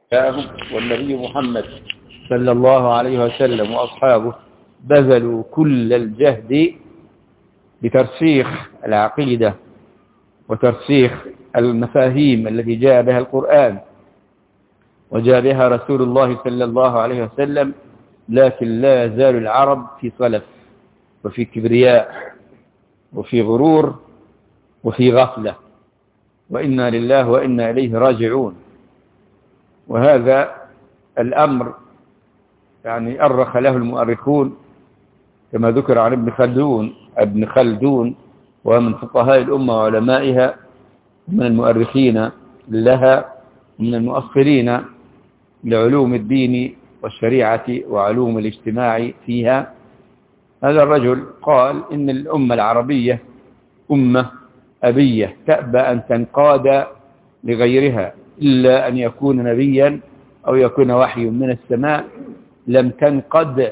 والنبي محمد صلى الله عليه وسلم وأصحابه بذلوا كل الجهد بترسيخ العقيدة وترسيخ المفاهيم التي جاء بها القرآن وجاء بها رسول الله صلى الله عليه وسلم، لكن لا يزال العرب في صلف وفي كبرياء وفي غرور وفي غفلة، وإنا لله وإنا إليه راجعون. وهذا الأمر يعني أرخ له المؤرخون كما ذكر عن ابن خلدون ومن فقهاء الأمة وعلمائها ومن المؤرخين لها ومن المؤصلين لعلوم الدين والشريعة وعلوم الاجتماع فيها. هذا الرجل قال إن الأمة العربية أمة أبية تأبى أن تنقاد لغيرها إلا أن يكون نبيا أو يكون وحي من السماء. لم تنقد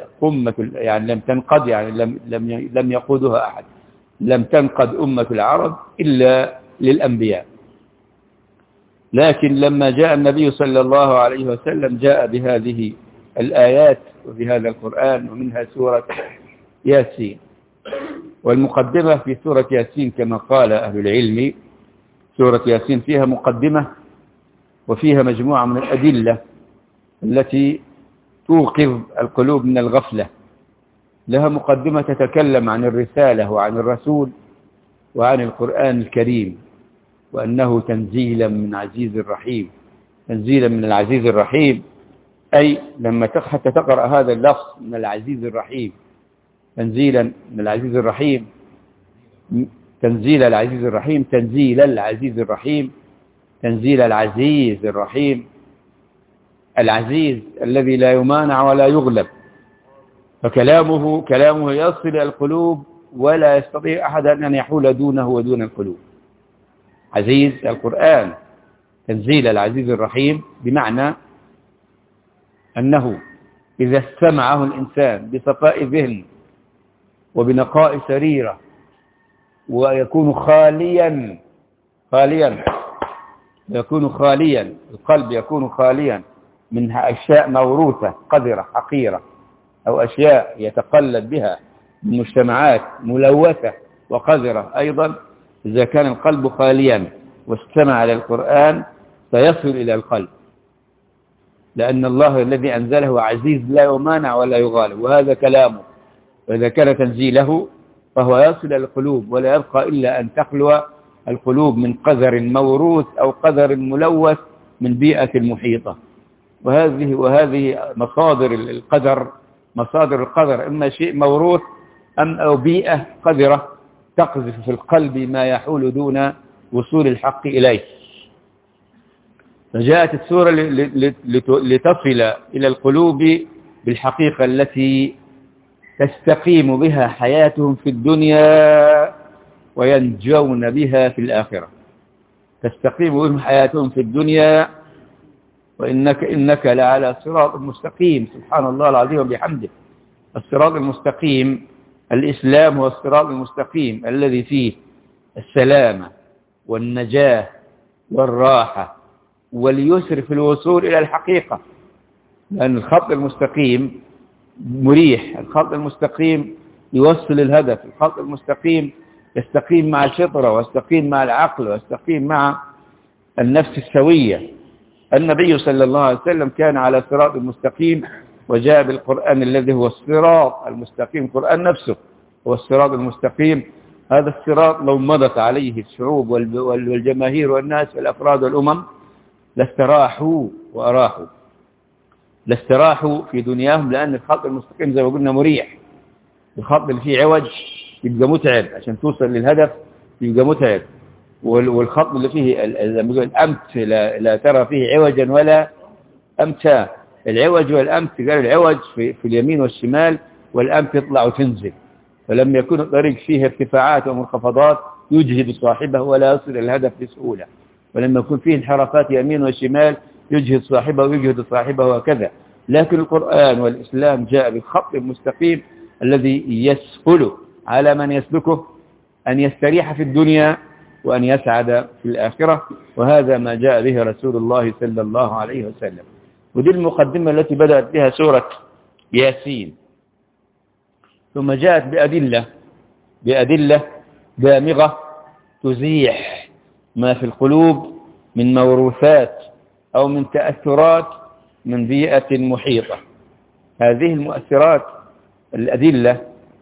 لم يقودها أحد. لم تنقد أمة العرب إلا للأنبياء. لكن لما جاء النبي صلى الله عليه وسلم جاء بهذه الآيات وبهذا القرآن، ومنها سورة ياسين. والمقدمة في سورة ياسين كما قال أهل العلم، سورة ياسين فيها مقدمة وفيها مجموعة من الأدلة التي توقظ القلوب من الغفلة. لها مقدمة تتكلم عن الرسالة وعن الرسول وعن القرآن الكريم، وأنه تنزيلا من عزيز الرحيم. تنزيلا من العزيز الرحيم أي لما حتى تقرأ هذا اللفظ من العزيز الرحيم، تنزيلا من العزيز الرحيم، تنزيل العزيز الرحيم، تنزيل العزيز الرحيم، تنزيل العزيز الرحيم، العزيز الذي لا يمانع ولا يغلب. فكلامه يصل إلى القلوب ولا يستطيع أحد أن يحول دونه ودون القلوب. عزيز القرآن تنزيل العزيز الرحيم، بمعنى أنه إذا استمعه الإنسان بصفاء ذهن وبنقاء سريرة ويكون خاليا القلب يكون خاليا من أشياء موروثة قذرة حقيرة أو أشياء يتقلد بها مجتمعات ملوثة وقذرة أيضا. إذا كان القلب خاليا واستمع للقرآن سيصل إلى القلب، لأن الله الذي أنزله عزيز لا يمانع ولا يغالب، وهذا كلامه. وإذا كان تنزيله فهو يصل إلى القلوب، ولا يبقى إلا أن تخلو القلوب من قذر موروث أو قذر ملوث من بيئة المحيطة. وهذه مصادر القذر، إما شيء موروث أو بيئة قذرة تقذف في القلب ما يحول دون وصول الحق إليه. فجاءت السورة لتصل إلى القلوب بالحقيقة التي تستقيم بها حياتهم في الدنيا وينجون بها في الآخرة. تستقيم بهم حياتهم في الدنيا، إنك لعلى صراط مستقيم. سبحان الله العظيم وبحمده. الصراط المستقيم الإسلام هو الصراط المستقيم الذي فيه السلامة والنجاة والراحة واليسر في الوصول إلى الحقيقة، لأن الخط المستقيم مريح، الخط المستقيم يوصل الهدف، الخط المستقيم يستقيم مع الفطرة ويستقيم مع العقل ويستقيم مع النفس السوية. النبي صلى الله عليه وسلم كان على صراط المستقيم، وجاء بالقرآن الذي هو الصراط المستقيم. القرآن نفسه هو الصراط المستقيم. هذا الصراط لو مضت عليه الشعوب والجماهير والناس والأفراد والأمم لاستراحوا وأراحوا، لاستراحوا في دنياهم، لأن الخط المستقيم زي ما قلنا مريح. الخط اللي فيه عوج يبقى متعب، عشان توصل للهدف يبقى متعب. والخط اللي فيه الأمت لا ترى فيه عوجا ولا أمتا. العوج والأمت، قال العوج في اليمين والشمال، والأمت يطلع وتنزل. فلما يكون الطريق فيه ارتفاعات ومنخفضات يجهد صاحبه ولا يصل إلى الهدف بسهولة، ولما يكون فيه انحرافات يمين وشمال يجهد صاحبه ويجهد صاحبه وكذا. لكن القرآن والإسلام جاء بالخط المستقيم الذي يسهل على من يسلكه أن يستريح في الدنيا وأن يسعد في الآخرة. وهذا ما جاء به رسول الله صلى الله عليه وسلم. ودي المقدمة التي بدأت بها سورة ياسين. ثم جاءت بأدلة دامغة تزيح ما في القلوب من موروثات أو من تأثرات من بيئة محيطة. هذه المؤثرات الأدلة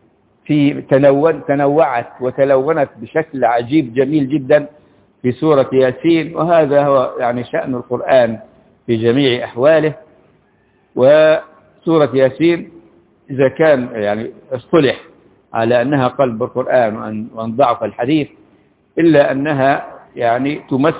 تنوعت وتلونت بشكل عجيب جميل جدا في سورة ياسين، وهذا هو يعني شأن القرآن في جميع أحواله. وسورة ياسين إذا كان يعني اصطلح على أنها قلب القرآن وأن ضعف الحديث، إلا أنها يعني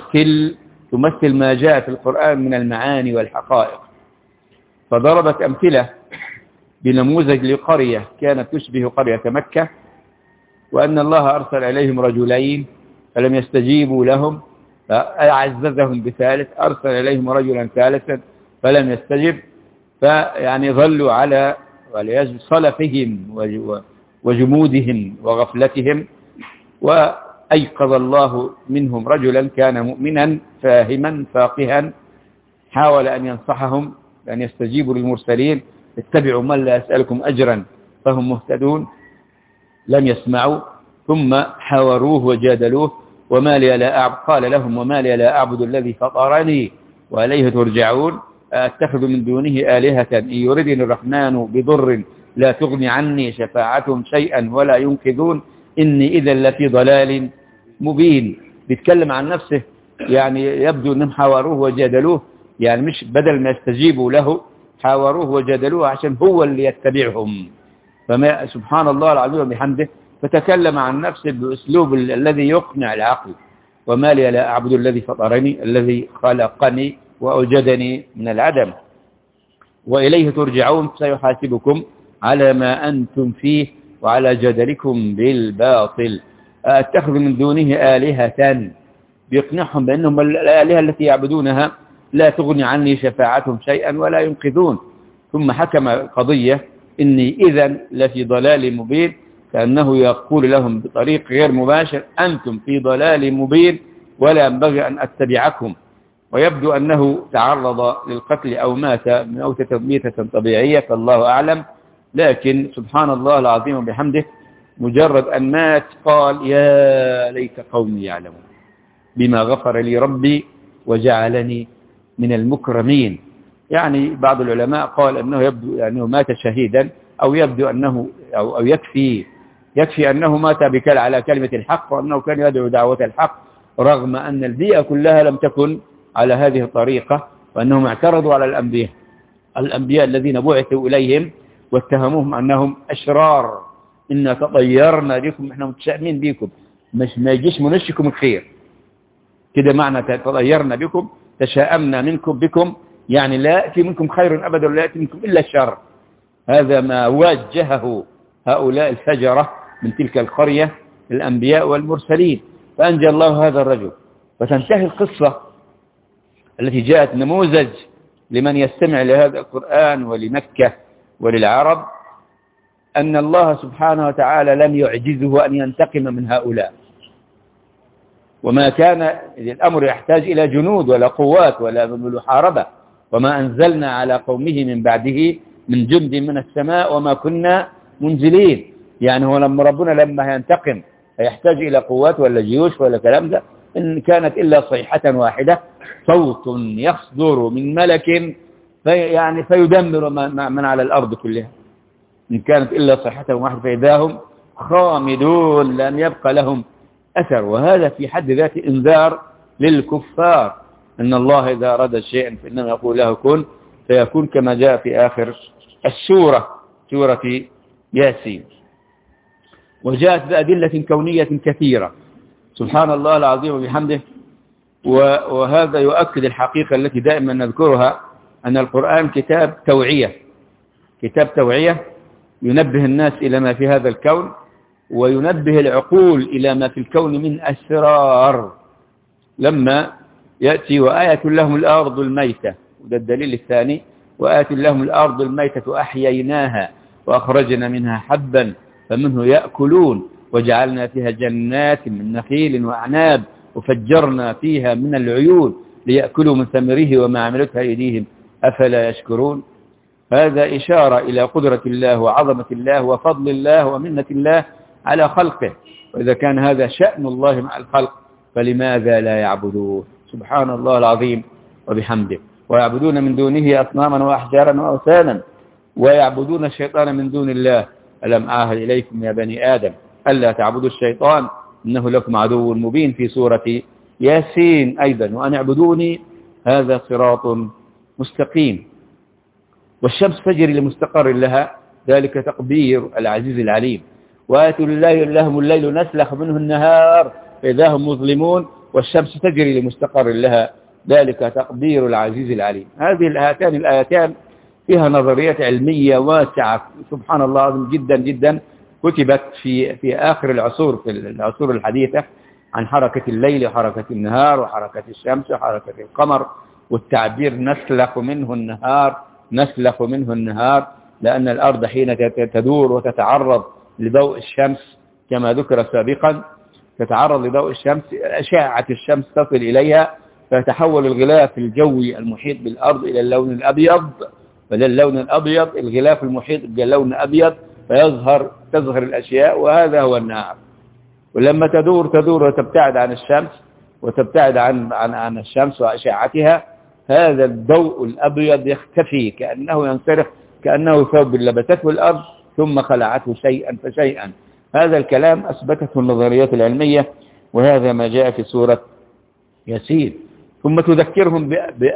تمثل ما جاء في القرآن من المعاني والحقائق. فضربت أمثلة بنموذج لقرية كانت تشبه قرية مكة، وأن الله أرسل إليهم رجلين فلم يستجيبوا لهم، فأعززهم بثالث، أرسل إليهم رجلا ثالثا فلم يستجب، فيعني ظلوا على صلفهم وجمودهم وغفلتهم. وأيقظ الله منهم رجلا كان مؤمنا فاهما فاقها، حاول أن ينصحهم بأن يستجيبوا للمرسلين، اتبعوا من لا يسألكم أجرا فهم مهتدون، لم يسمعوا. ثم حاوروه وجادلوه، قال لهم وما لي لا أعبد الذي فطرني وإليه ترجعون، أتخذ من دونه آلهة إن يردني الرحمن بضر لا تغني عني شفاعتهم شيئا ولا ينقذون إني إذا لفي ضلال مبين. بيتكلم عن نفسه، يعني يبدو أنهم حاوروه وجادلوه، يعني مش بدل ما يستجيبوا له حاوروه وجادلوه عشان هو اللي يتبعهم. فما سبحان الله العظيم وبحمده، فتكلم عن نفسه بأسلوب الذي يقنع العقل. وما لي لا أعبد الذي فطرني الذي خلقني وأوجدني من العدم وإليه ترجعون سيحاسبكم على ما أنتم فيه وعلى جدلكم بالباطل. أتخذ من دونه آلهة، بيقنعهم بأنهم الآلهة التي يعبدونها لا تغني عني شفاعتهم شيئا ولا ينقذون. ثم حكم قضية إني إذا لفي ضلال مبين، كأنه يقول لهم بطريق غير مباشر أنتم في ضلال مبين ولا ينبغي أن أتبعكم. ويبدو أنه تعرض للقتل أو مات ميتة طبيعية فالله أعلم، لكن سبحان الله العظيم وبحمده مجرد أن مات قال يا ليت قومي يعلمون بما غفر لي ربي وجعلني من المكرمين. يعني بعض العلماء قال أنه يبدو أنه مات شهيدا، أو يبدو أنه أو يكفي أنه مات على كلمة الحق، وأنه كان يدعو دعوة الحق رغم أن البيئة كلها لم تكن على هذه الطريقة، وأنهم اعترضوا على الأنبياء الذين بعثوا إليهم واتهموهم أنهم أشرار، إنا تطيرنا بكم، إحنا متشائمين بكم، مش ما يجيش منشكم الخير كده، معنى تطيرنا بكم تشاءمنا بكم يعني لا يأتي منكم خير أبدا ولا يأتي منكم إلا الشر. هذا ما واجهه هؤلاء الفجرة من تلك القرية الأنبياء والمرسلين، فأنجى الله هذا الرجل. وتنتهي القصة التي جاءت نموذج لمن يستمع لهذا القرآن ولمكة وللعرب، أن الله سبحانه وتعالى لم يعجزه أن ينتقم من هؤلاء، وما كان الأمر يحتاج إلى جنود ولا قوات ولا محاربة، وما أنزلنا على قومه من بعده من جند من السماء وما كنا منزلين. يعني هو ربنا لما ينتقم يحتاج إلى قوات ولا جيوش ولا كلام ده، إن كانت إلا صيحة واحدة، صوت يصدر من ملك فيدمر من على الأرض كلها، إن كانت إلا صيحة واحدة فإذا هم خامدون لم يبقى لهم أثر. وهذا في حد ذاته إنذار للكفار، إن الله إذا أراد شيئا فإنما يقول له كن فيكون، كما جاء في آخر السورة سورة ياسين. وجاءت بأدلة كونية كثيرة سبحان الله العظيم وبحمده. وهذا يؤكد الحقيقة التي دائما نذكرها، أن القرآن كتاب توعية ينبه الناس إلى ما في هذا الكون، وينبه العقول إلى ما في الكون من أسرار. لما يأتي وآية لهم الأرض الميتة، وده الدليل الثاني، وآية لهم الأرض الميتة أحييناها وأخرجنا منها حبا فمنه يأكلون وجعلنا فيها جنات من نخيل وأعناب وفجرنا فيها من العيون ليأكلوا من ثمره وما عملتها أيديهم أفلا يشكرون. هذا إشارة إلى قدرة الله وعظمة الله وفضل الله ومنة الله على خلقه. وإذا كان هذا شأن الله مع الخلق فلماذا لا يعبدون؟ سبحان الله العظيم وبحمده. ويعبدون من دونه أصناما وأحجارا وأوثانا ويعبدون الشيطان من دون الله. ألم أعهد إليكم يا بني آدم ألا تعبدوا الشيطان إنه لكم عدو مبين في سورة ياسين أيضا. وأن اعبدوني هذا صراط مستقيم. والشمس تجري لمستقر لها ذلك تقدير العزيز العليم. وآتوا لهم الليل نسلخ منه النهار فإذا هم مظلمون والشمس تجري لمستقر لها ذلك تقدير العزيز العليم. هذه الآيتان فيها نظريات علمية واسعة سبحان الله العظيم جدا جدا، كتبت في آخر العصور، في العصور الحديثة، عن حركة الليل وحركة النهار وحركة الشمس وحركة القمر، والتعبير نسلخ منه النهار لأن الأرض حين تدور وتتعرض لضوء الشمس كما ذكر سابقا، تتعرض لضوء الشمس، أشعة الشمس تصل إليها فتحول الغلاف الجوي المحيط بالأرض إلى اللون الأبيض، فاللون الأبيض الغلاف المحيط باللون الأبيض تظهر الأشياء، وهذا هو النهار. ولما تدور وتبتعد عن الشمس وتبتعد عن الشمس وأشعتها، هذا الضوء الأبيض يختفي كأنه ينصرف، كأنه ثوب لبسته الأرض ثم خلعته شيئا فشيئا. هذا الكلام أثبتته النظريات العلمية، وهذا ما جاء في سورة ياسين. ثم تذكرهم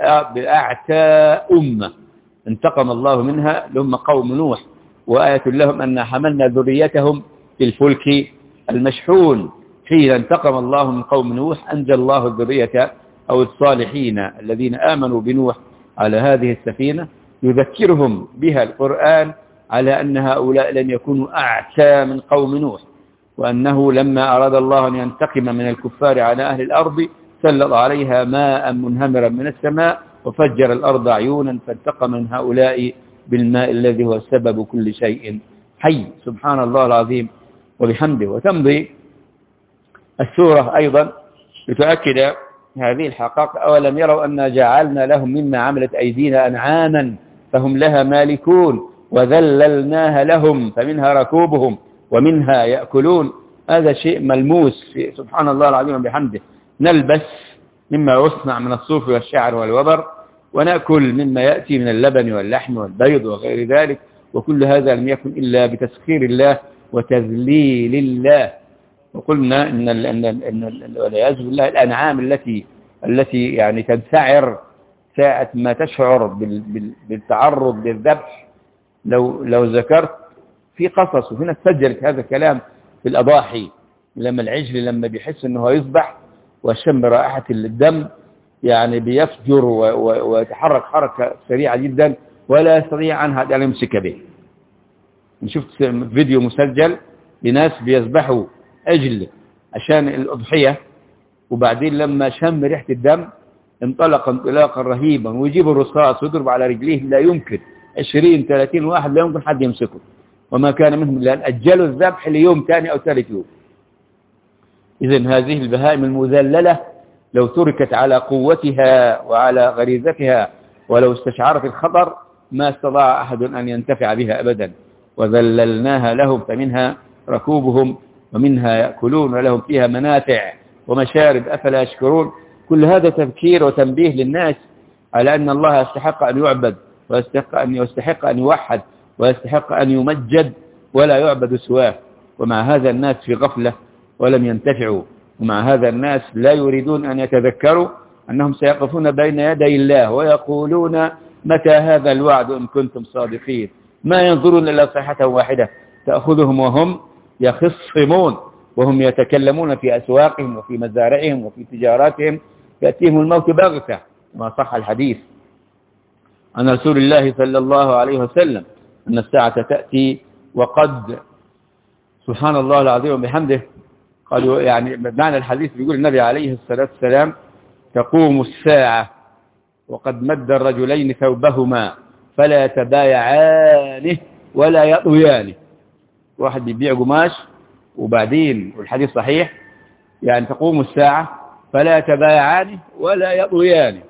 بأعتى أمة انتقم الله منها لهم قوم نوح، وآية لهم أن حملنا ذريتهم في الفلك المشحون. حين انتقم الله من قوم نوح أنجى الله الذرية أو الصالحين الذين آمنوا بنوح على هذه السفينة، يذكرهم بها القرآن على أن هؤلاء لم يكونوا أعتى من قوم نوح، وأنه لما أراد الله أن ينتقم من الكفار على أهل الأرض سلط عليها ماء منهمرا من السماء وفجر الأرض عيونا فانتقم من هؤلاء بالماء الذي هو سبب كل شيء حي. سبحان الله العظيم وبحمده. وتمضي السورة أيضا لتؤكد هذه الحقائق. أولم يروا أن جعلنا لهم مما عملت أيدينا أنعاما فهم لها مالكون وذللناها لهم فمنها ركوبهم ومنها يأكلون. هذا شيء ملموس سبحان الله العظيم وبحمده. نلبس مما يصنع من الصوف والشعر والوبر، ونأكل مما يأتي من اللبن واللحم والبيض وغير ذلك، وكل هذا لم يكن إلا بتسخير الله وتذليل الله. وقلنا إن والعياذ بالله الأنعام التي يعني تنسعر ساعة ما تشعر بالتعرض للذبح. لو ذكرت في قصص، وهنا سجلت هذا الكلام في الأضاحي، لما العجل لما بيحس أنه يذبح وشم رائحة الدم يعني بيفجر ويتحرك حركة سريعة جدا ولا يستطيع عنها أن يمسك به. شفت فيديو مسجل لناس بيذبحوا عجل عشان الأضحية، وبعدين لما شم ريحة الدم انطلق انطلاقا رهيبا ويجيب الرصاص ويضرب على رجليه، لا يمكن 20-30 واحد لا يمكن حد يمسكه، وما كان منهم لأن أجلوا الذبح ليوم ثاني أو ثالث يوم. إذن هذه البهائم المذللة لو تركت على قوتها وعلى غريزتها ولو استشعرت الخطر ما استطاع أحد أن ينتفع بها أبدا. وذللناها لهم فمنها ركوبهم ومنها يأكلون ولهم فيها منافع ومشارب أفلا يشكرون. كل هذا تذكير وتنبيه للناس على أن الله يستحق أن يعبد ويستحق أن يوحد ويستحق أن يمجد ولا يعبد سواه. ومع هذا الناس في غفلة ولم ينتفعوا، ومع هذا الناس لا يريدون أن يتذكروا أنهم سيقفون بين يدي الله ويقولون متى هذا الوعد إن كنتم صادقين. ما ينظرون إلا صيحة واحدة تأخذهم وهم يخصمون وهم يتكلمون في أسواقهم وفي مزارعهم وفي تجاراتهم، يأتيهم الموت بغتة. ما صح الحديث عن رسول الله صلى الله عليه وسلم أن الساعة تأتي وقد سبحان الله العظيم وبحمده قالوا يعني معنى الحديث بيقول النبي عليه الصلاة والسلام تقوم الساعة وقد مد الرجلين ثوبهما فلا يتبايعانه ولا يطويانه. واحد بيبيع قماش وبعدين والحديث صحيح يعني تقوم الساعة فلا يتبايعانه ولا يطويانه.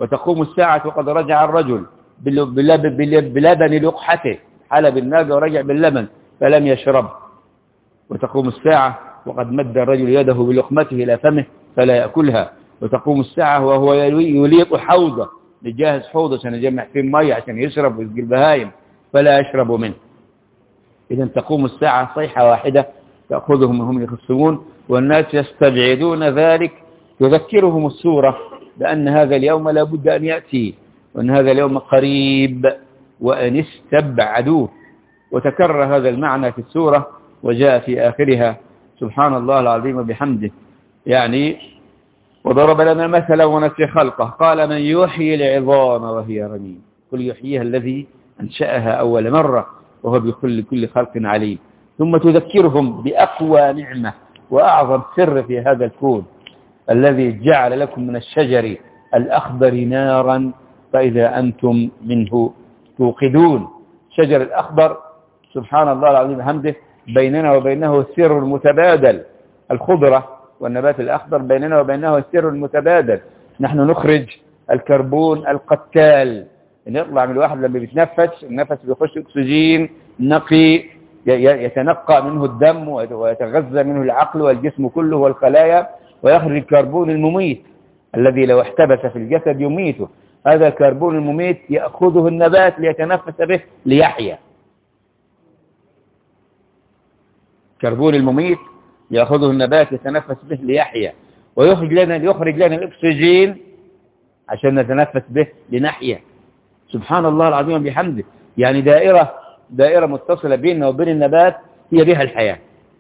وتقوم الساعة وقد رجع الرجل بلبن لقحته، حلب الناقة ورجع باللبن فلم يشرب. وتقوم الساعة وقد مد الرجل يده بلقمته إلى فمه فلا يأكلها. وتقوم الساعة وهو يليق حوضه، لجاهز حوضه عشان يجمع فيه مية عشان يشرب ويسقي البهايم فلا يشرب منه. إذا تقوم الساعة صيحة واحدة تأخذهم وهم يخصمون، والناس يستبعدون ذلك. تذكرهم السورة بأن هذا اليوم لا بد أن يأتي، وأن هذا اليوم قريب وأن استبعدوه. وتكرر هذا المعنى في السورة وجاء في آخرها سبحان الله العظيم بحمده. يعني وضرب لنا مثلا ونسي خلقه قال من يحيي العظام وهي رميم قل يحييها الذي أنشأها أول مرة وهو بكل خلق عليم. ثم تذكرهم بأقوى نعمة وأعظم سر في هذا الكون الذي جعل لكم من الشجر الأخضر نارا فإذا أنتم منه توقدون. الشجر الأخضر سبحان الله العظيم بحمده بيننا وبينه السر المتبادل. الخضرة والنبات الأخضر بيننا وبينه السر المتبادل. نحن نخرج الكربون القتال اللي يطلع من الواحد لما بيتنفس، النفس بيخش أكسجين نقي يتنقى منه الدم ويتغذى منه العقل والجسم كله والخلايا، ويخرج الكربون المميت الذي لو احتبس في الجسد يميته. هذا الكربون المميت يأخذه النبات ليتنفس به ليحيا. الكربون المميت يأخذه النبات يتنفس به ليحيا، ويخرج لنا الأكسجين عشان نتنفس به لنحيا. سبحان الله العظيم بحمده. يعني دائرة متصلة بيننا وبين النبات هي بها الحياة.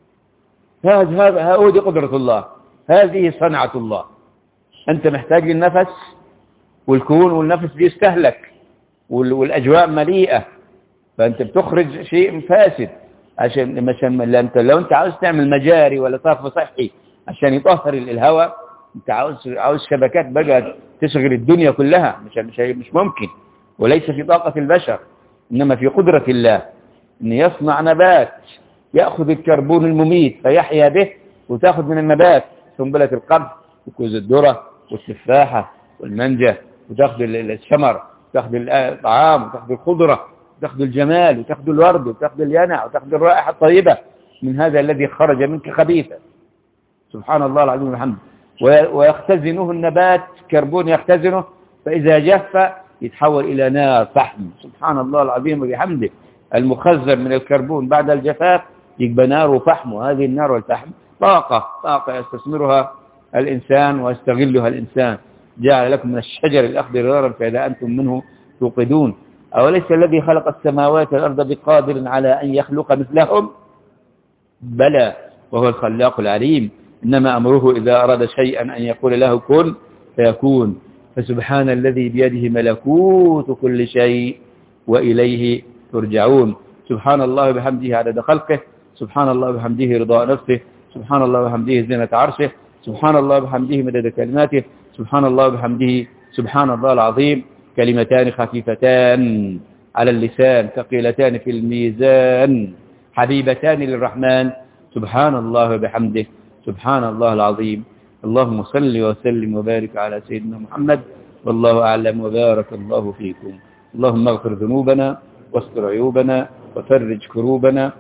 هذه قدرة الله، هذه صنعة الله. أنت محتاج للنفس والكون والنفس بيستهلك والأجواء مليئة، فأنت بتخرج شيء فاسد لو أنت عاوز تعمل مجاري ولا صرف صحي عشان يطهر الهواء، أنت عاوز شبكات بقى تشغل الدنيا كلها، مش ممكن، وليس في طاقة البشر، إنما في قدرة الله أن يصنع نبات يأخذ الكربون المميت فيحيا به، وتأخذ من النبات سنبلة القمح وكوز الذرة والتفاحة والمانجا، وتأخذ الثمر، وتأخذ الطعام، وتأخذ الخضرة، وتأخذ الجمال، وتأخذ الورد، وتأخذ الينع، وتأخذ الرائحة الطيبة من هذا الذي خرج منك خبيثا. سبحان الله العظيم والحمد. ويختزنه النبات، كربون يختزنه، فإذا جف يتحول إلى نار فحم. سبحان الله العظيم وبحمده. المخزن من الكربون بعد الجفاف يبقى نار وفحم، وهذه النار والفحم طاقة يستثمرها الإنسان ويستغلها الإنسان. جعل لكم من الشجر الأخضر نارا فإذا أنتم منه توقدون. أوليس الذي خلق السماوات والأرض بقادر على أن يخلق مثلهم؟ بلى وهو الخلاق العليم. إنما أمره إذا أراد شيئا أن يقول له كن فيكون. فسبحان الذي بيده ملكوت كل شيء وإليه ترجعون. سبحان الله بحمده عدد خلقه، سبحان الله بحمده رضاء نفسه، سبحان الله بحمده زينة عرشه، سبحان الله بحمده مدد كلماته، سبحان الله بحمده سبحان الله العظيم. كلمتان خفيفتان على اللسان ثقيلتان في الميزان حبيبتان للرحمن. سبحان الله وبحمده سبحان الله العظيم. اللهم صل وسلم وبارك على سيدنا محمد، والله أعلم وبارك الله فيكم. اللهم اغفر ذنوبنا واستر عيوبنا وفرج كروبنا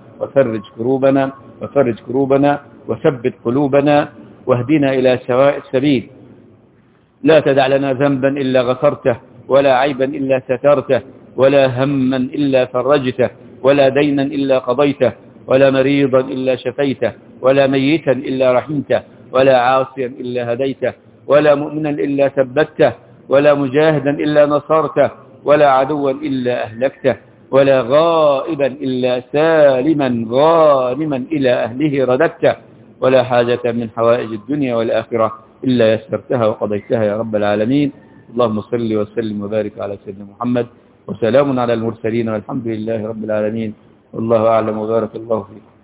وثبت قلوبنا واهدنا إلى سواء السبيل. لا تدع لنا ذنبا إلا غفرته، ولا عيبا إلا سترته، ولا هما إلا فرجته، ولا دينا إلا قضيته، ولا مريضا إلا شفيته، ولا ميتا إلا رحمته، ولا عاصيا إلا هديته، ولا مؤمنا إلا ثبته، ولا مجاهدا إلا نصرته، ولا عدوا إلا أهلكته، ولا غائبا إلا سالما غانما إلى أهله رددته، ولا حاجة من حوائج الدنيا والآخرة إلا يسرتها وقضيتها يا رب العالمين. اللهم صل وسلم وبارك على سيدنا محمد، وسلام على المرسلين، والحمد لله رب العالمين. والله أعلم وبارك الله فيكم.